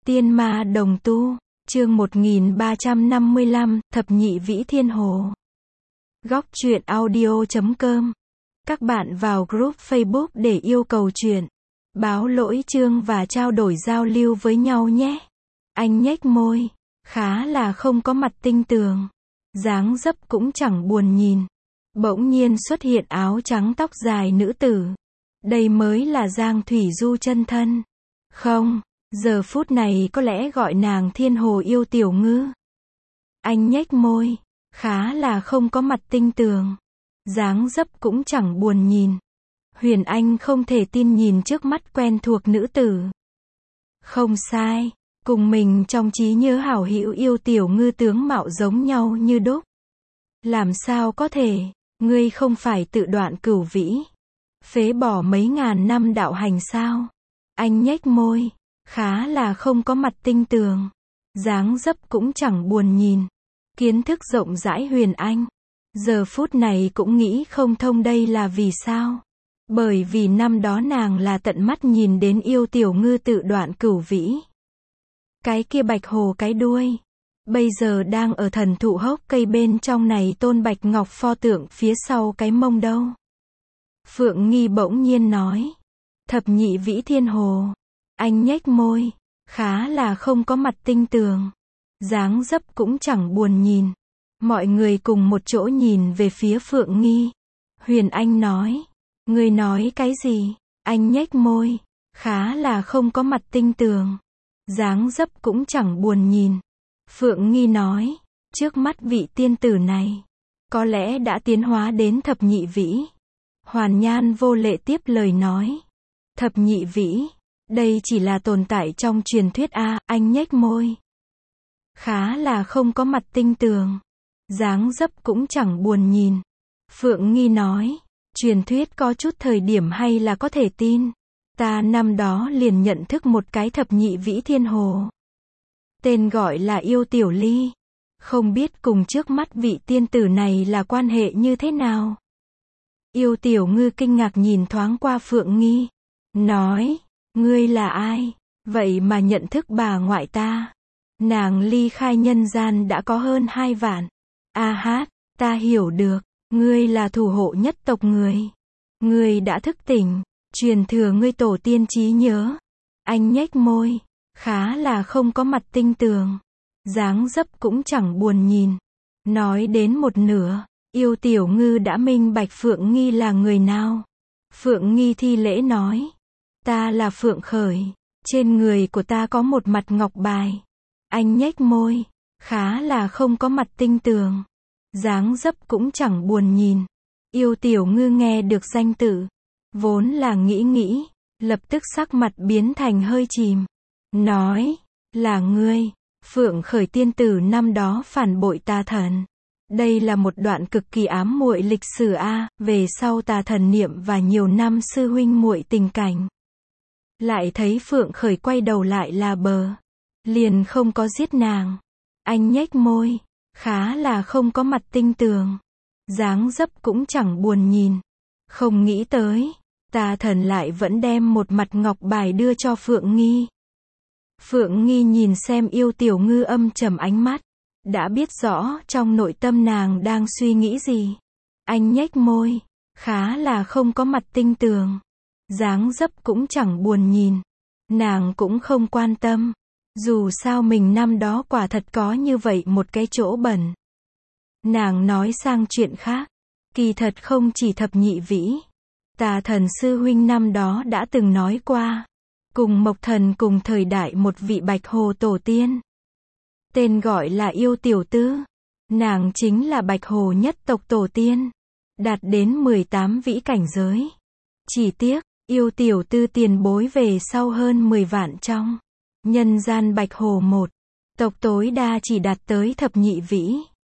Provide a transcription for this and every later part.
Tiên ma đồng tu, chương 1355, thập nhị vĩ thiên hồ. Góc truyện audio.com. Các bạn vào group Facebook để yêu cầu truyện, báo lỗi chương và trao đổi giao lưu với nhau nhé. Anh nhếch môi, khá là không có mặt tinh tường, dáng dấp cũng chẳng buồn nhìn. Bỗng nhiên xuất hiện áo trắng tóc dài nữ tử. Đây mới là Giang Thủy Du chân thân. Không, giờ phút này có lẽ gọi nàng thiên hồ yêu tiểu ngư. Anh nhếch môi, khá là không có mặt tinh tường, dáng dấp cũng chẳng buồn nhìn. Huyền Anh không thể tin nhìn trước mắt quen thuộc nữ tử. Không sai, cùng mình trong trí nhớ hảo hữu yêu tiểu ngư tướng mạo giống nhau như đúc. Làm sao có thể, ngươi không phải tự đoạn cửu vĩ, phế bỏ mấy ngàn năm đạo hành sao? Anh nhếch môi, khá là không có mặt tinh tường, dáng dấp cũng chẳng buồn nhìn. Kiến thức rộng rãi Huyền Anh, giờ phút này cũng nghĩ không thông đây là vì sao. Bởi vì năm đó nàng là tận mắt nhìn đến yêu tiểu ngư tự đoạn cửu vĩ. Cái kia bạch hồ cái đuôi, bây giờ đang ở thần thụ hốc cây bên trong này tôn bạch ngọc pho tượng phía sau cái mông đâu. Phượng Nghi bỗng nhiên nói, thập nhị vĩ thiên hồ. Anh nhếch môi, khá là không có mặt tinh tường, dáng dấp cũng chẳng buồn nhìn. Mọi người cùng một chỗ nhìn về phía Phượng Nghi. Huyền Anh nói, ngươi nói cái gì? Anh nhếch môi, khá là không có mặt tinh tường, dáng dấp cũng chẳng buồn nhìn. Phượng Nghi nói, trước mắt vị tiên tử này, có lẽ đã tiến hóa đến thập nhị vĩ. Hoàn Nhan vô lệ tiếp lời nói, thập nhị vĩ, đây chỉ là tồn tại trong truyền thuyết a. Anh nhếch môi, khá là không có mặt tinh tường, dáng dấp cũng chẳng buồn nhìn. Phượng Nghi nói, truyền thuyết có chút thời điểm hay là có thể tin. Ta năm đó liền nhận thức một cái thập nhị vĩ thiên hồ, tên gọi là yêu tiểu ly. Không biết cùng trước mắt vị tiên tử này là quan hệ như thế nào. Yêu tiểu ngư kinh ngạc nhìn thoáng qua Phượng Nghi, nói, ngươi là ai, vậy mà nhận thức bà ngoại ta? Nàng ly khai nhân gian đã có hơn 2 vạn. A hát, ta hiểu được, ngươi là thủ hộ nhất tộc người. Ngươi đã thức tỉnh, truyền thừa ngươi tổ tiên trí nhớ. Anh nhếch môi, khá là không có mặt tinh tường, dáng dấp cũng chẳng buồn nhìn. Nói đến một nửa, yêu tiểu ngư đã minh bạch Phượng Nghi là người nào. Phượng Nghi thi lễ nói, ta là Phượng Khởi, trên người của ta có một mặt ngọc bài. Anh nhếch môi, khá là không có mặt tinh tường, dáng dấp cũng chẳng buồn nhìn. Yêu tiểu ngư nghe được danh tự, vốn là nghĩ, lập tức sắc mặt biến thành hơi chìm. Nói, là ngươi, Phượng Khởi tiên tử năm đó phản bội tà thần. Đây là một đoạn cực kỳ ám muội lịch sử a. Về sau tà thần niệm và nhiều năm sư huynh muội tình cảnh, lại thấy Phượng Khởi quay đầu lại là bờ, liền không có giết nàng. Anh nhếch môi, khá là không có mặt tinh tường, dáng dấp cũng chẳng buồn nhìn. Không nghĩ tới, tà thần lại vẫn đem một mặt ngọc bài đưa cho Phượng Nghi. Phượng Nghi nhìn xem yêu tiểu ngư âm trầm ánh mắt, đã biết rõ trong nội tâm nàng đang suy nghĩ gì. Anh nhếch môi, khá là không có mặt tinh tường, dáng dấp cũng chẳng buồn nhìn. Nàng cũng không quan tâm, dù sao mình năm đó quả thật có như vậy một cái chỗ bẩn. Nàng nói sang chuyện khác, kỳ thật không chỉ thập nhị vĩ, tà thần sư huynh năm đó đã từng nói qua, cùng Mộc Thần cùng thời đại một vị bạch hồ tổ tiên, tên gọi là yêu tiểu tư. Nàng chính là bạch hồ nhất tộc tổ tiên, đạt đến 18 vĩ cảnh giới. Chỉ tiếc, yêu tiểu tư tiền bối về sau hơn 10 vạn trong nhân gian bạch hồ một tộc tối đa chỉ đạt tới thập nhị vĩ.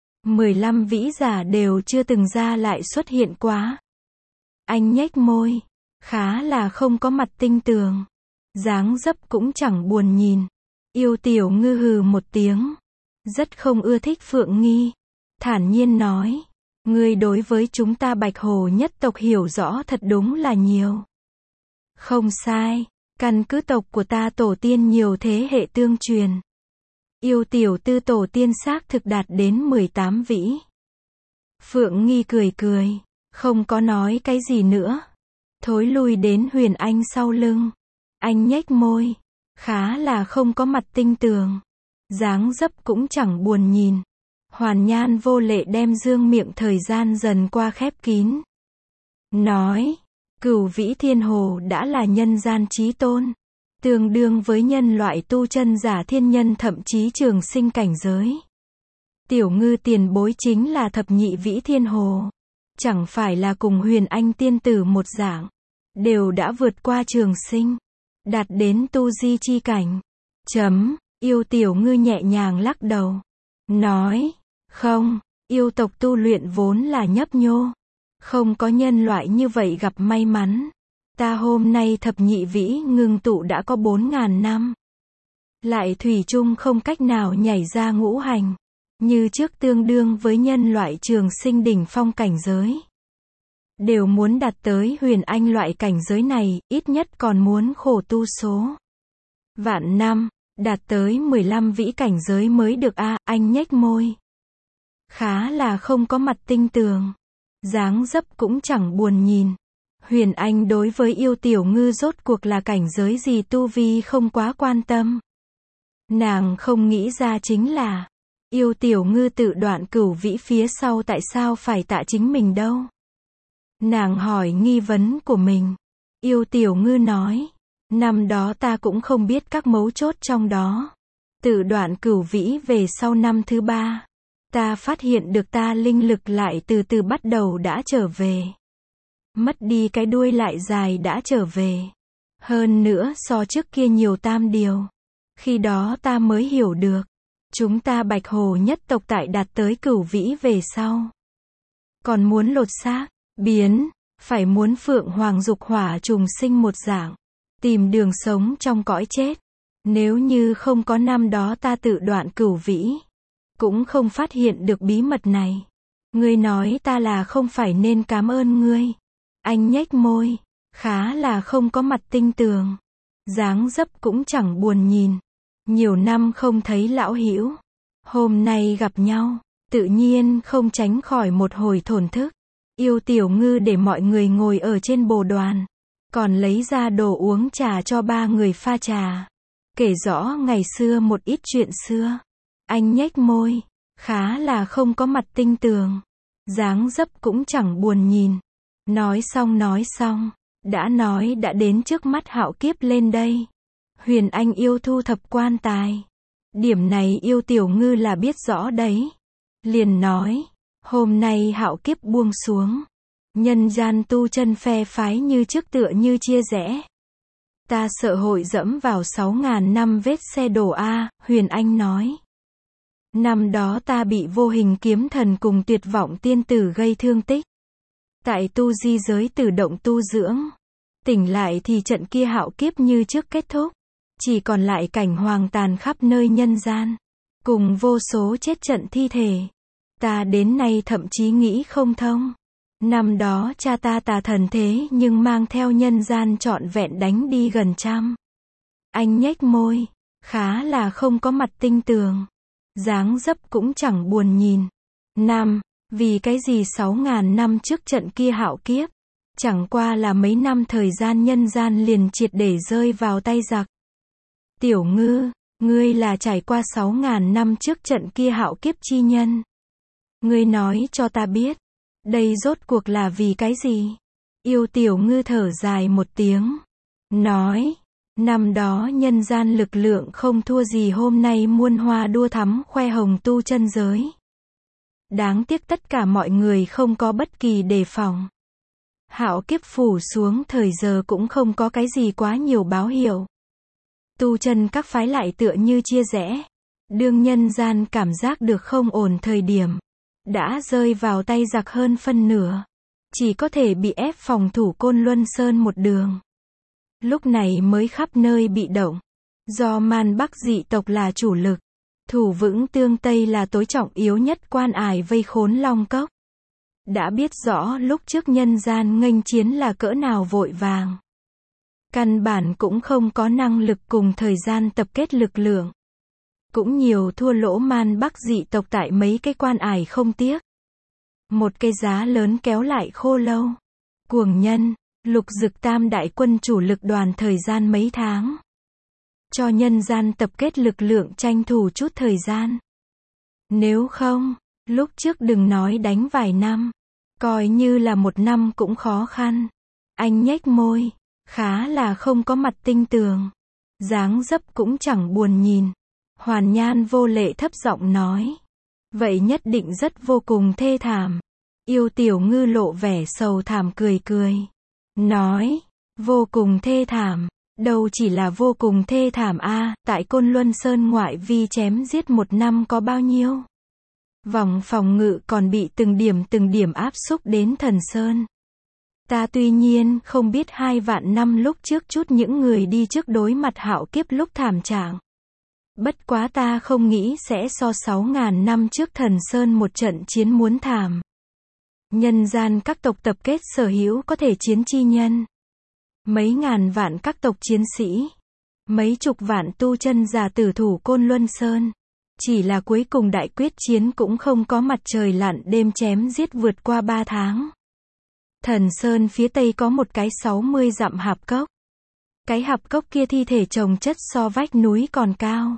15 vĩ giả đều chưa từng ra lại xuất hiện quá. Anh nhếch môi, khá là không có mặt tinh tường, dáng dấp cũng chẳng buồn nhìn. Yêu tiểu ngư hừ một tiếng, rất không ưa thích Phượng Nghi, thản nhiên nói, ngươi đối với chúng ta bạch hồ nhất tộc hiểu rõ thật đúng là nhiều. Không sai, Căn cứ tộc của ta tổ tiên nhiều thế hệ tương truyền. Yêu tiểu tư tổ tiên xác thực đạt đến 18 vĩ. Phượng Nghi cười cười, không có nói cái gì nữa. Thối lui đến Huyền Anh sau lưng. Anh nhếch môi, khá là không có mặt tinh tường. Dáng dấp cũng chẳng buồn nhìn. Hoàn Nhan vô lệ đem dương miệng thời gian dần qua khép kín. Nói, Cửu Vĩ Thiên Hồ đã là nhân gian chí tôn. Tương đương với nhân loại tu chân giả thiên nhân thậm chí trường sinh cảnh giới. Tiểu Ngư tiền bối chính là thập nhị Vĩ Thiên Hồ. Chẳng phải là cùng Huyền Anh tiên tử một dạng. Đều đã vượt qua trường sinh. Đạt đến tu di chi cảnh. Yêu Tiểu Ngư nhẹ nhàng lắc đầu. Nói, không, yêu tộc tu luyện vốn là nhấp nhô. Không có nhân loại như vậy gặp may mắn. Ta hôm nay thập nhị vĩ ngưng tụ đã có 4.000 năm. Lại thủy chung không cách nào nhảy ra ngũ hành. Như trước tương đương với nhân loại trường sinh đỉnh phong cảnh giới. Đều muốn đạt tới Huyền Anh loại cảnh giới này, ít nhất còn muốn khổ tu số vạn năm, đạt tới 15 vĩ cảnh giới mới được a. Anh nhếch môi. Khá là không có mặt tinh tường. Dáng dấp cũng chẳng buồn nhìn. Huyền Anh đối với yêu Tiểu Ngư rốt cuộc là cảnh giới gì tu vi không quá quan tâm. Nàng không nghĩ ra chính là, yêu Tiểu Ngư tự đoạn cửu vĩ phía sau tại sao phải tạ chính mình đâu. Nàng hỏi nghi vấn của mình. Yêu Tiểu Ngư nói, năm đó ta cũng không biết các mấu chốt trong đó. Tự đoạn cửu vĩ về sau năm thứ 3. Ta phát hiện được ta linh lực lại từ từ bắt đầu đã trở về. Mất đi cái đuôi lại dài đã trở về. Hơn nữa so trước kia nhiều tam điều. Khi đó ta mới hiểu được. Chúng ta Bạch Hồ nhất tộc tại đạt tới cửu vĩ về sau. Còn muốn lột xác, biến, phải muốn Phượng Hoàng dục hỏa trùng sinh một dạng. Tìm đường sống trong cõi chết. Nếu như không có năm đó ta tự đoạn cửu vĩ. Cũng không phát hiện được bí mật này. Ngươi nói ta là không phải nên cảm ơn ngươi. Anh nhếch môi, khá là không có mặt tinh tường. Dáng dấp cũng chẳng buồn nhìn. Nhiều năm không thấy lão hữu. Hôm nay gặp nhau, tự nhiên không tránh khỏi một hồi thổn thức. Yêu Tiểu Ngư để mọi người ngồi ở trên bồ đoàn. Còn lấy ra đồ uống trà cho 3 người pha trà. Kể rõ ngày xưa một ít chuyện xưa. Anh nhếch môi, khá là không có mặt tinh tường. Dáng dấp cũng chẳng buồn nhìn. Nói xong, đã đến trước mắt Hạo Kiếp lên đây. Huyền Anh yêu thu thập quan tài. Điểm này yêu Tiểu Ngư là biết rõ đấy. Liền nói, hôm nay Hạo Kiếp buông xuống. Nhân gian tu chân phe phái như trước tựa như chia rẽ. Ta sợ hội dẫm vào 6.000 năm vết xe đổ a. Huyền Anh nói. Năm đó ta bị vô hình kiếm thần cùng tuyệt vọng tiên tử gây thương tích. Tại tu di giới tử động tu dưỡng. Tỉnh lại thì trận kia Hạo Kiếp như trước kết thúc. Chỉ còn lại cảnh hoàng tàn khắp nơi nhân gian. Cùng vô số chết trận thi thể. Ta đến nay thậm chí nghĩ không thông. Năm đó cha ta tà thần thế nhưng mang theo nhân gian trọn vẹn đánh đi gần 100. Anh nhếch môi. Khá là không có mặt tinh tường. Dáng dấp cũng chẳng buồn nhìn. Vì cái gì 6.000 năm trước trận kia Hạo Kiếp. Chẳng qua là mấy năm thời gian nhân gian liền triệt để rơi vào tay giặc. Tiểu Ngư, ngươi là trải qua 6.000 năm trước trận kia Hạo Kiếp chi nhân. Ngươi nói cho ta biết. Đây rốt cuộc là vì cái gì? Yêu Tiểu Ngư thở dài một tiếng. Nói. Năm đó nhân gian lực lượng không thua gì hôm nay muôn hoa đua thắm khoe hồng tu chân giới. Đáng tiếc tất cả mọi người không có bất kỳ đề phòng. Hạo Kiếp phủ xuống thời giờ cũng không có cái gì quá nhiều báo hiệu. Tu chân các phái lại tựa như chia rẽ. Đương nhân gian cảm giác được không ổn thời điểm. Đã rơi vào tay giặc hơn phân nửa. Chỉ có thể bị ép phòng thủ Côn Luân Sơn một đường. Lúc này mới khắp nơi bị động. Do Man Bắc dị tộc là chủ lực. Thủ vững Tương Tây là tối trọng yếu nhất quan ải vây khốn Long Cốc. Đã biết rõ lúc trước nhân gian nghênh chiến là cỡ nào vội vàng. Căn bản cũng không có năng lực cùng thời gian tập kết lực lượng. Cũng nhiều thua lỗ man Bắc dị tộc tại mấy cái quan ải không tiếc. Một cái giá lớn kéo lại khô lâu. Cuồng nhân, Lục Dực tam đại quân chủ lực đoàn thời gian mấy tháng. Cho nhân gian tập kết lực lượng tranh thủ chút thời gian. Nếu không, lúc trước đừng nói đánh vài năm. Coi như là một năm cũng khó khăn. Anh nhếch môi, khá là không có mặt tinh tường. Dáng dấp cũng chẳng buồn nhìn. Hoàn Nhan vô lệ thấp giọng nói. Vậy nhất định rất vô cùng thê thảm. Yêu Tiểu Ngư lộ vẻ sầu thảm cười cười. Nói, vô cùng thê thảm. Đâu chỉ là vô cùng thê thảm a, tại Côn Luân Sơn ngoại vi chém giết một năm có bao nhiêu. Vòng phòng ngự còn bị từng điểm áp xúc đến Thần Sơn. Ta tuy nhiên không biết 2 vạn năm lúc trước chút những người đi trước đối mặt hạo kiếp lúc thảm trạng. Bất quá ta không nghĩ sẽ so 6.000 năm trước Thần Sơn một trận chiến muốn thảm. Nhân gian các tộc tập kết sở hữu có thể chiến chi nhân. Mấy ngàn vạn các tộc chiến sĩ. Mấy chục vạn tu chân giả tử thủ Côn Luân Sơn. Chỉ là cuối cùng đại quyết chiến cũng không có mặt trời lặn đêm chém giết vượt qua 3 tháng. Thần Sơn phía tây có một cái 60 dặm hạp cốc. Cái hạp cốc kia thi thể chồng chất so vách núi còn cao.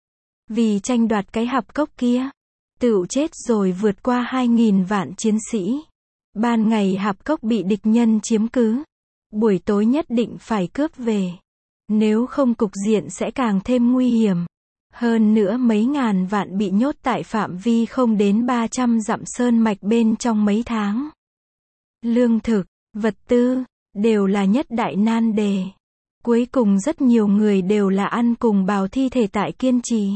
Vì tranh đoạt cái hạp cốc kia, tựu chết rồi vượt qua 2.000 vạn chiến sĩ. Ban ngày hạp cốc bị địch nhân chiếm cứ. Buổi tối nhất định phải cướp về. Nếu không cục diện sẽ càng thêm nguy hiểm. Hơn nữa mấy ngàn vạn bị nhốt tại phạm vi không đến 300 dặm sơn mạch bên trong mấy tháng. Lương thực, vật tư, đều là nhất đại nan đề. Cuối cùng rất nhiều người đều là ăn cùng bào thi thể tại kiên trì.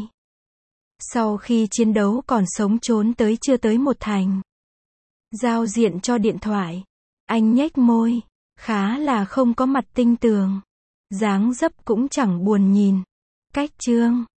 Sau khi chiến đấu còn sống trốn tới chưa tới một thành. Giao diện cho điện thoại. Anh nhếch môi, khá là không có mặt tinh tường. Dáng dấp cũng chẳng buồn nhìn. Cách chương